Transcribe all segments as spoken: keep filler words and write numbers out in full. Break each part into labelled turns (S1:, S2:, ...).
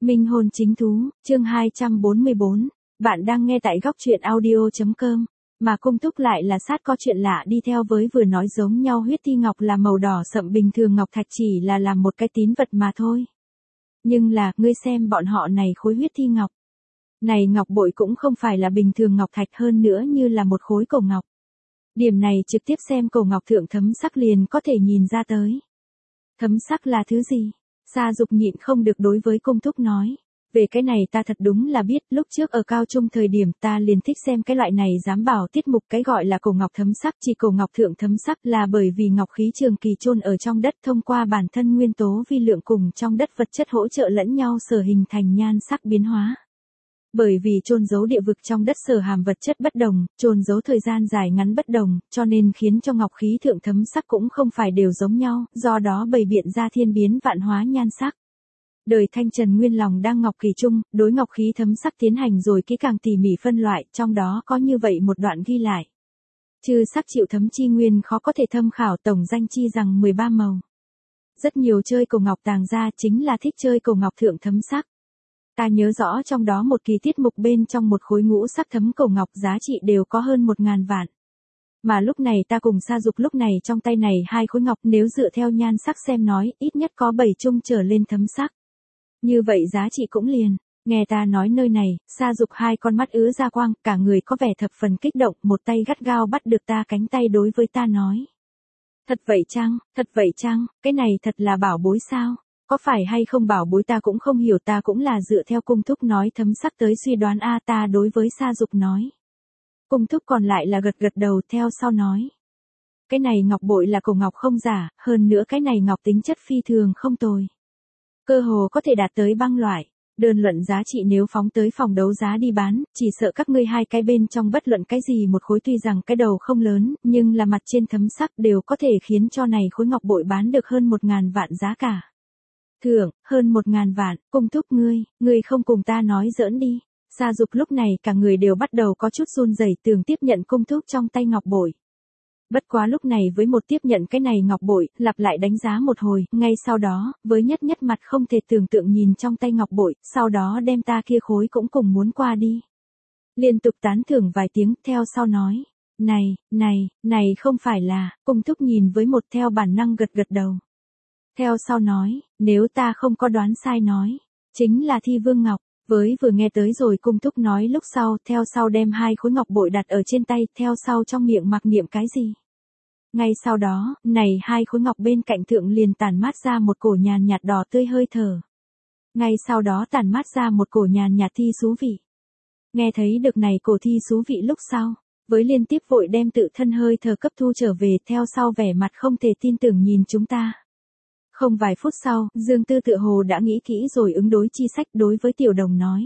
S1: Minh hôn chính thú, chương hai trăm bốn mươi bốn. Bạn đang nghe tại góc truyện audio chấm com. Mà Cung Túc lại là sát có chuyện lạ đi theo với vừa nói giống nhau, huyết thi ngọc là màu đỏ sậm, bình thường ngọc thạch chỉ là làm một cái tín vật mà thôi. Nhưng là, ngươi xem bọn họ này khối huyết thi ngọc. Này ngọc bội cũng không phải là bình thường ngọc thạch, hơn nữa như là một khối cổ ngọc. Điểm này trực tiếp xem cổ ngọc thượng thấm sắc liền có thể nhìn ra tới. Thấm sắc là thứ gì? Sa Dục nhịn không được đối với Cung Túc nói. Về cái này ta thật đúng là biết, lúc trước ở cao trung thời điểm ta liền thích xem cái loại này dám bảo tiết mục, cái gọi là cổ ngọc thấm sắc. Chỉ cổ ngọc thượng thấm sắc là bởi vì ngọc khí trường kỳ chôn ở trong đất, thông qua bản thân nguyên tố vi lượng cùng trong đất vật chất hỗ trợ lẫn nhau sở hình thành nhan sắc biến hóa. Bởi vì chôn giấu địa vực trong đất sở hàm vật chất bất đồng, chôn giấu thời gian dài ngắn bất đồng, cho nên khiến cho ngọc khí thượng thấm sắc cũng không phải đều giống nhau, do đó bày biện ra thiên biến vạn hóa nhan sắc. Đời Thanh Trần Nguyên lòng đang ngọc kỳ trung, đối ngọc khí thấm sắc tiến hành rồi kỹ càng tỉ mỉ phân loại, trong đó có như vậy một đoạn ghi lại. Chư sắc chịu thấm chi nguyên khó có thể thâm khảo, tổng danh chi rằng mười ba màu. Rất nhiều chơi cổ ngọc tàng ra chính là thích chơi cổ ngọc thượng thấm sắc. Ta nhớ rõ trong đó một kỳ tiết mục bên trong một khối ngũ sắc thấm cổ ngọc giá trị đều có hơn một ngàn vạn. Mà lúc này ta cùng Sa Dục lúc này trong tay này hai khối ngọc, nếu dựa theo nhan sắc xem nói, ít nhất có bảy chung trở lên thấm sắc. Như vậy giá trị cũng liền, nghe ta nói nơi này, Sa Dục hai con mắt ứa ra quang, cả người có vẻ thập phần kích động, một tay gắt gao bắt được ta cánh tay đối với ta nói. Thật vậy chăng, thật vậy chăng, cái này thật là bảo bối sao? Có phải hay không bảo bối ta cũng không hiểu, ta cũng là dựa theo Cung Thúc nói thấm sắc tới suy đoán a, ta đối với Sa Dục nói. Cung Thúc còn lại là gật gật đầu theo sau nói. Cái này ngọc bội là cổ ngọc không giả, hơn nữa cái này ngọc tính chất phi thường không tồi. Cơ hồ có thể đạt tới băng loại, đơn luận giá trị nếu phóng tới phòng đấu giá đi bán, chỉ sợ các ngươi hai cái bên trong bất luận cái gì một khối tuy rằng cái đầu không lớn, nhưng là mặt trên thấm sắc đều có thể khiến cho này khối ngọc bội bán được hơn một ngàn vạn giá cả. Thưởng, hơn một ngàn vạn, Cung Thúc ngươi, ngươi không cùng ta nói giỡn đi. Sa Dục lúc này cả người đều bắt đầu có chút run rẩy, tưởng tiếp nhận Cung Thúc trong tay ngọc bội. Bất quá lúc này với một tiếp nhận cái này ngọc bội, lặp lại đánh giá một hồi, ngay sau đó, với nhất nhất mặt không thể tưởng tượng nhìn trong tay ngọc bội, sau đó đem ta kia khối cũng cùng muốn qua đi. Liên tục tán thưởng vài tiếng, theo sau nói, này, này, này không phải là, Cung Thúc nhìn với một theo bản năng gật gật đầu. Theo sau nói, nếu ta không có đoán sai nói, chính là Thi Vương Ngọc. Với vừa nghe tới rồi Cung Thúc nói lúc sau, theo sau đem hai khối ngọc bội đặt ở trên tay, theo sau trong miệng mặc niệm cái gì. Ngay sau đó, này hai khối ngọc bên cạnh thượng liền tản mát ra một cổ nhàn nhạt đỏ tươi hơi thở. Ngay sau đó tản mát ra một cổ nhàn nhạt thi xú vị. Nghe thấy được này cổ thi xú vị lúc sau, với liên tiếp vội đem tự thân hơi thở cấp thu trở về, theo sau vẻ mặt không thể tin tưởng nhìn chúng ta. Không vài phút sau, Dương Tư tựa hồ đã nghĩ kỹ rồi ứng đối chi sách, đối với Tiểu Đồng nói.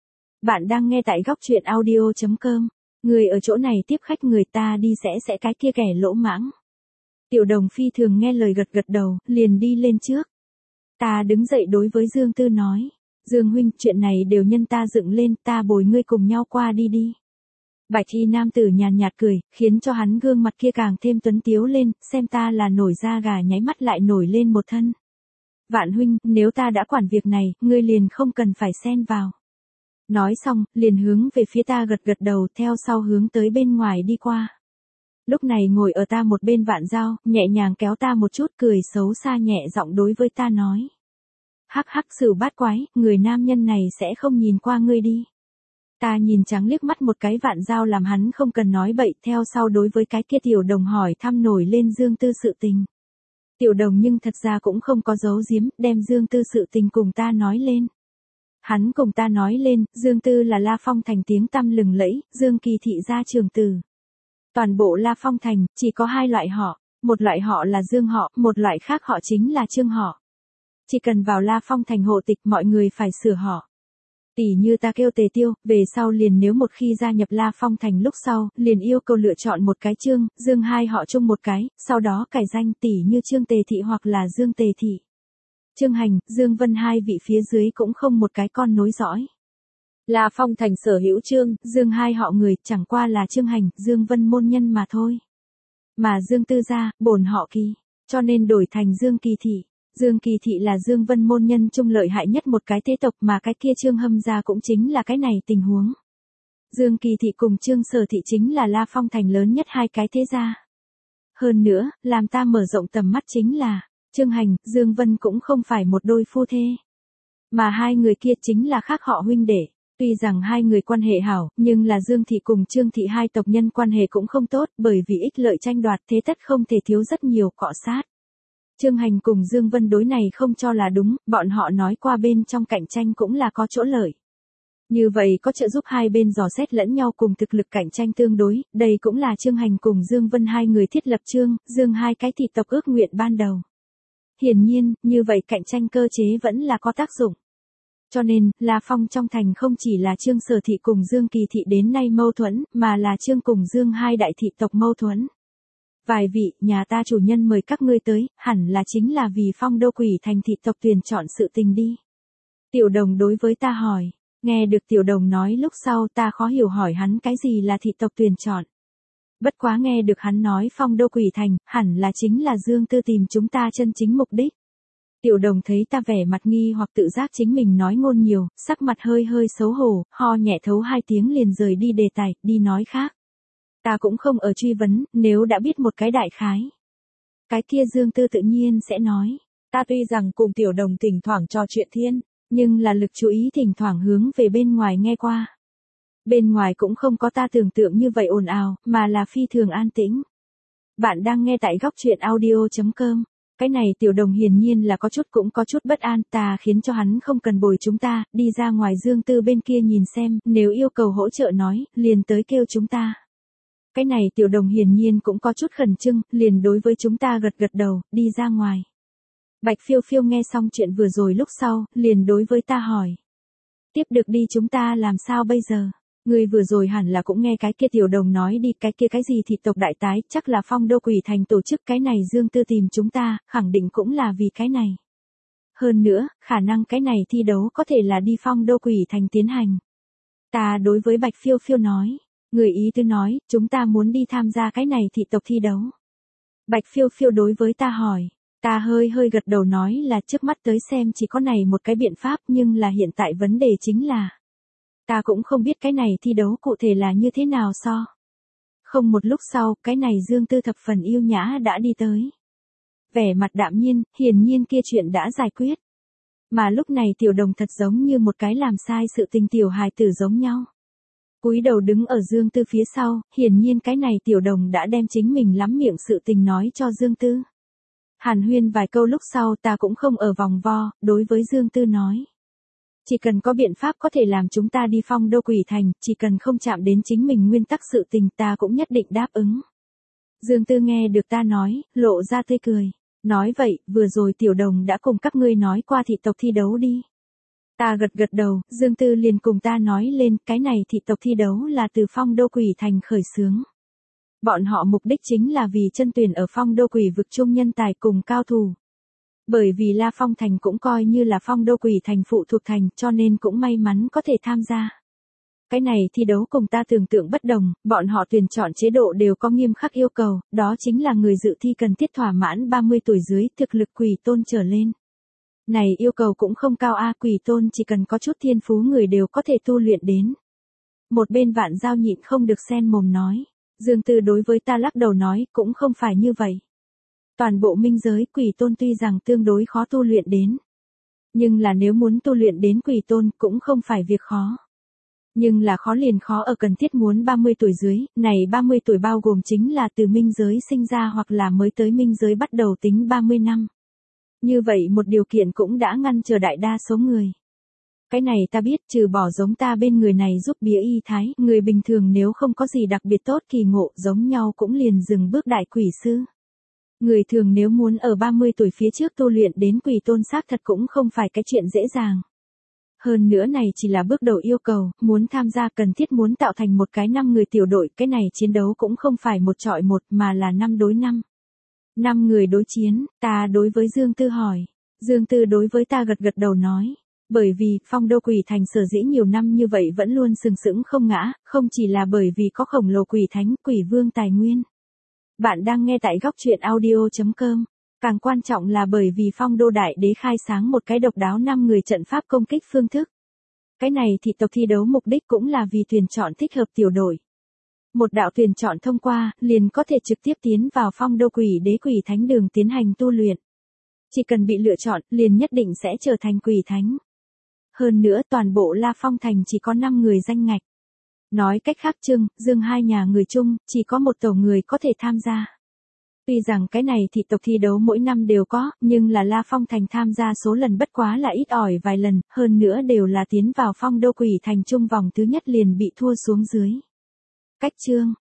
S1: Bạn đang nghe tại góc truyện audio chấm com. Người ở chỗ này tiếp khách người ta đi sẽ sẽ cái kia kẻ lỗ mãng. Tiểu Đồng phi thường nghe lời gật gật đầu, liền đi lên trước. Ta đứng dậy đối với Dương Tư nói. Dương huynh, chuyện này đều nhân ta dựng lên, ta bồi ngươi cùng nhau qua đi đi. Bạch y nam tử nhàn nhạt cười, khiến cho hắn gương mặt kia càng thêm tuấn tiếu lên, xem ta là nổi da gà nháy mắt lại nổi lên một thân. Vạn huynh, nếu ta đã quản việc này, ngươi liền không cần phải xen vào. Nói xong, liền hướng về phía ta gật gật đầu, theo sau hướng tới bên ngoài đi qua. Lúc này ngồi ở ta một bên Vạn Giao, nhẹ nhàng kéo ta một chút, cười xấu xa nhẹ giọng đối với ta nói. Hắc hắc Sửu bát quái, người nam nhân này sẽ không nhìn qua ngươi đi. Ta nhìn trắng liếc mắt một cái Vạn Giao làm hắn không cần nói bậy, theo sau đối với cái kia Tiểu Đồng hỏi thăm nổi lên Dương Tư sự tình. Tiểu Đồng nhưng thật ra cũng không có giấu giếm, đem Dương Tư sự tình cùng ta nói lên. Hắn cùng ta nói lên, Dương Tư là La Phong Thành tiếng tăm lừng lẫy, Dương Kỳ thị gia trường tử. Toàn bộ La Phong Thành, chỉ có hai loại họ, một loại họ là Dương họ, một loại khác họ chính là Trương họ. Chỉ cần vào La Phong Thành hộ tịch mọi người phải sửa họ. Tỷ như ta kêu Tề Tiêu, về sau liền nếu một khi gia nhập La Phong Thành lúc sau, liền yêu cầu lựa chọn một cái Trương, Dương hai họ chung một cái, sau đó cải danh tỷ như Trương Tề Thị hoặc là Dương Tề Thị. Trương Hành, Dương Vân hai vị phía dưới cũng không một cái con nối dõi. La Phong Thành sở hữu Trương, Dương hai họ người, chẳng qua là Trương Hành, Dương Vân môn nhân mà thôi. Mà Dương Tư gia, bổn họ Kỳ, cho nên đổi thành Dương Kỳ Thị. Dương Kỳ Thị là Dương Vân môn nhân trung lợi hại nhất một cái thế tộc mà cái kia Trương Hâm gia cũng chính là cái này tình huống. Dương Kỳ Thị cùng Trương Sở Thị chính là La Phong thành lớn nhất hai cái thế gia. Hơn nữa, làm ta mở rộng tầm mắt chính là, Trương Hành, Dương Vân cũng không phải một đôi phu thê. Mà hai người kia chính là khác họ huynh đệ. Tuy rằng hai người quan hệ hảo, nhưng là Dương Thị cùng Trương Thị hai tộc nhân quan hệ cũng không tốt bởi vì ích lợi tranh đoạt thế tất không thể thiếu rất nhiều cọ sát. Trương Hành cùng Dương Vân đối này không cho là đúng, bọn họ nói qua bên trong cạnh tranh cũng là có chỗ lợi. Như vậy có trợ giúp hai bên dò xét lẫn nhau cùng thực lực cạnh tranh tương đối, đây cũng là Trương Hành cùng Dương Vân hai người thiết lập Trương, Dương hai cái thị tộc ước nguyện ban đầu. Hiển nhiên, như vậy cạnh tranh cơ chế vẫn là có tác dụng. Cho nên, La Phong trong thành không chỉ là Trương Sở Thị cùng Dương Kỳ Thị đến nay mâu thuẫn, mà là Trương cùng Dương hai đại thị tộc mâu thuẫn. Vài vị, nhà ta chủ nhân mời các ngươi tới, hẳn là chính là vì Phong Đô Quỷ thành thị tộc tuyển chọn sự tình đi. Tiểu Đồng đối với ta hỏi, nghe được Tiểu Đồng nói lúc sau ta khó hiểu hỏi hắn cái gì là thị tộc tuyển chọn. Bất quá nghe được hắn nói Phong Đô Quỷ thành, hẳn là chính là Dương Tư tìm chúng ta chân chính mục đích. Tiểu Đồng thấy ta vẻ mặt nghi hoặc tự giác chính mình nói ngôn nhiều, sắc mặt hơi hơi xấu hổ, ho nhẹ thấu hai tiếng liền rời đi đề tài, đi nói khác. Ta cũng không ở truy vấn, nếu đã biết một cái đại khái. Cái kia Dương Tư tự nhiên sẽ nói, ta tuy rằng cùng Tiểu Đồng thỉnh thoảng trò chuyện thiên, nhưng là lực chú ý thỉnh thoảng hướng về bên ngoài nghe qua. Bên ngoài cũng không có ta tưởng tượng như vậy ồn ào, mà là phi thường an tĩnh. Bạn đang nghe tại góc truyện audio chấm com. Cái này Tiểu Đồng hiển nhiên là có chút cũng có chút bất an, ta khiến cho hắn không cần bồi chúng ta, đi ra ngoài Dương Tư bên kia nhìn xem, nếu yêu cầu hỗ trợ nói, liền tới kêu chúng ta. Cái này Tiểu Đồng hiển nhiên cũng có chút khẩn trương, liền đối với chúng ta gật gật đầu, đi ra ngoài. Bạch Phiêu Phiêu nghe xong chuyện vừa rồi lúc sau, liền đối với ta hỏi. Tiếp được đi chúng ta làm sao bây giờ? Người vừa rồi hẳn là cũng nghe cái kia Tiểu Đồng nói đi, cái kia cái gì thị tộc đại tái, chắc là Phong Đô Quỷ thành tổ chức cái này Dương Tư tìm chúng ta, khẳng định cũng là vì cái này. Hơn nữa, khả năng cái này thi đấu có thể là đi Phong Đô Quỷ thành tiến hành. Ta đối với Bạch Phiêu Phiêu nói, người ý tứ nói, chúng ta muốn đi tham gia cái này thị tộc thi đấu. Bạch Phiêu Phiêu đối với ta hỏi, ta hơi hơi gật đầu nói là trước mắt tới xem chỉ có này một cái biện pháp nhưng là hiện tại vấn đề chính là. Ta cũng không biết cái này thi đấu cụ thể là như thế nào so. Không một lúc sau, cái này Dương Tư thập phần yêu nhã đã đi tới. Vẻ mặt đạm nhiên, hiển nhiên kia chuyện đã giải quyết. Mà lúc này Tiểu Đồng thật giống như một cái làm sai sự tình tiểu hài tử giống nhau. Cúi đầu đứng ở Dương Tư phía sau, hiển nhiên cái này Tiểu Đồng đã đem chính mình lắm miệng sự tình nói cho Dương Tư. Hàn huyên vài câu lúc sau ta cũng không ở vòng vo, đối với Dương Tư nói. Chỉ cần có biện pháp có thể làm chúng ta đi Phong Đô Quỷ thành, chỉ cần không chạm đến chính mình nguyên tắc sự tình ta cũng nhất định đáp ứng. Dương Tư nghe được ta nói, lộ ra tươi cười. Nói vậy, vừa rồi Tiểu Đồng đã cùng các ngươi nói qua thị tộc thi đấu đi. Ta gật gật đầu, Dương Tư liền cùng ta nói lên, cái này thị tộc thi đấu là từ Phong Đô Quỷ thành khởi xướng. Bọn họ mục đích chính là vì chân tuyển ở Phong Đô Quỷ vực chung nhân tài cùng cao thủ. Bởi vì La Phong thành cũng coi như là Phong Đô Quỷ thành phụ thuộc thành, cho nên cũng may mắn có thể tham gia. Cái này thi đấu cùng ta tưởng tượng bất đồng, bọn họ tuyển chọn chế độ đều có nghiêm khắc yêu cầu, đó chính là người dự thi cần thiết thỏa mãn ba mươi tuổi dưới, thực lực quỷ tôn trở lên. Này yêu cầu cũng không cao a, quỷ tôn chỉ cần có chút thiên phú người đều có thể tu luyện đến. Một bên Vạn Giao nhịn không được xen mồm nói, Dương Tư đối với ta lắc đầu nói, cũng không phải như vậy. Toàn bộ minh giới quỷ tôn tuy rằng tương đối khó tu luyện đến. Nhưng là nếu muốn tu luyện đến quỷ tôn cũng không phải việc khó. Nhưng là khó liền khó ở cần thiết muốn ba mươi tuổi dưới, này ba mươi tuổi bao gồm chính là từ minh giới sinh ra hoặc là mới tới minh giới bắt đầu tính ba mươi năm. Như vậy một điều kiện cũng đã ngăn trở đại đa số người. Cái này ta biết, trừ bỏ giống ta bên người này giúp bía y thái, người bình thường nếu không có gì đặc biệt tốt kỳ ngộ giống nhau cũng liền dừng bước đại quỷ sư. Người thường nếu muốn ở ba mươi tuổi phía trước tu luyện đến quỷ tôn xác thật cũng không phải cái chuyện dễ dàng. Hơn nữa này chỉ là bước đầu yêu cầu, muốn tham gia cần thiết muốn tạo thành một cái năm người tiểu đội, cái này chiến đấu cũng không phải một chọi một mà là năm đối năm. Năm người đối chiến, ta đối với Dương Tư hỏi. Dương Tư đối với ta gật gật đầu nói. Bởi vì, Phong Đô Quỷ thành sở dĩ nhiều năm như vậy vẫn luôn sừng sững không ngã, không chỉ là bởi vì có khổng lồ quỷ thánh, quỷ vương tài nguyên. Bạn đang nghe tại góc truyện audio chấm com. Càng quan trọng là bởi vì Phong Đô Đại Đế khai sáng một cái độc đáo năm người trận pháp công kích phương thức. Cái này thị tộc thi đấu mục đích cũng là vì tuyển chọn thích hợp tiểu đội. Một đạo tuyển chọn thông qua, liền có thể trực tiếp tiến vào Phong Đô Quỷ Đế Quỷ Thánh đường tiến hành tu luyện. Chỉ cần bị lựa chọn, liền nhất định sẽ trở thành quỷ thánh. Hơn nữa toàn bộ La Phong Thành chỉ có năm người danh ngạch. Nói cách khác Trương, Dương hai nhà người chung, chỉ có một tổ người có thể tham gia. Tuy rằng cái này thị tộc thi đấu mỗi năm đều có, nhưng là La Phong Thành tham gia số lần bất quá là ít ỏi vài lần, hơn nữa đều là tiến vào Phong Đô Quỷ Thành chung vòng thứ nhất liền bị thua xuống dưới. Cách chương,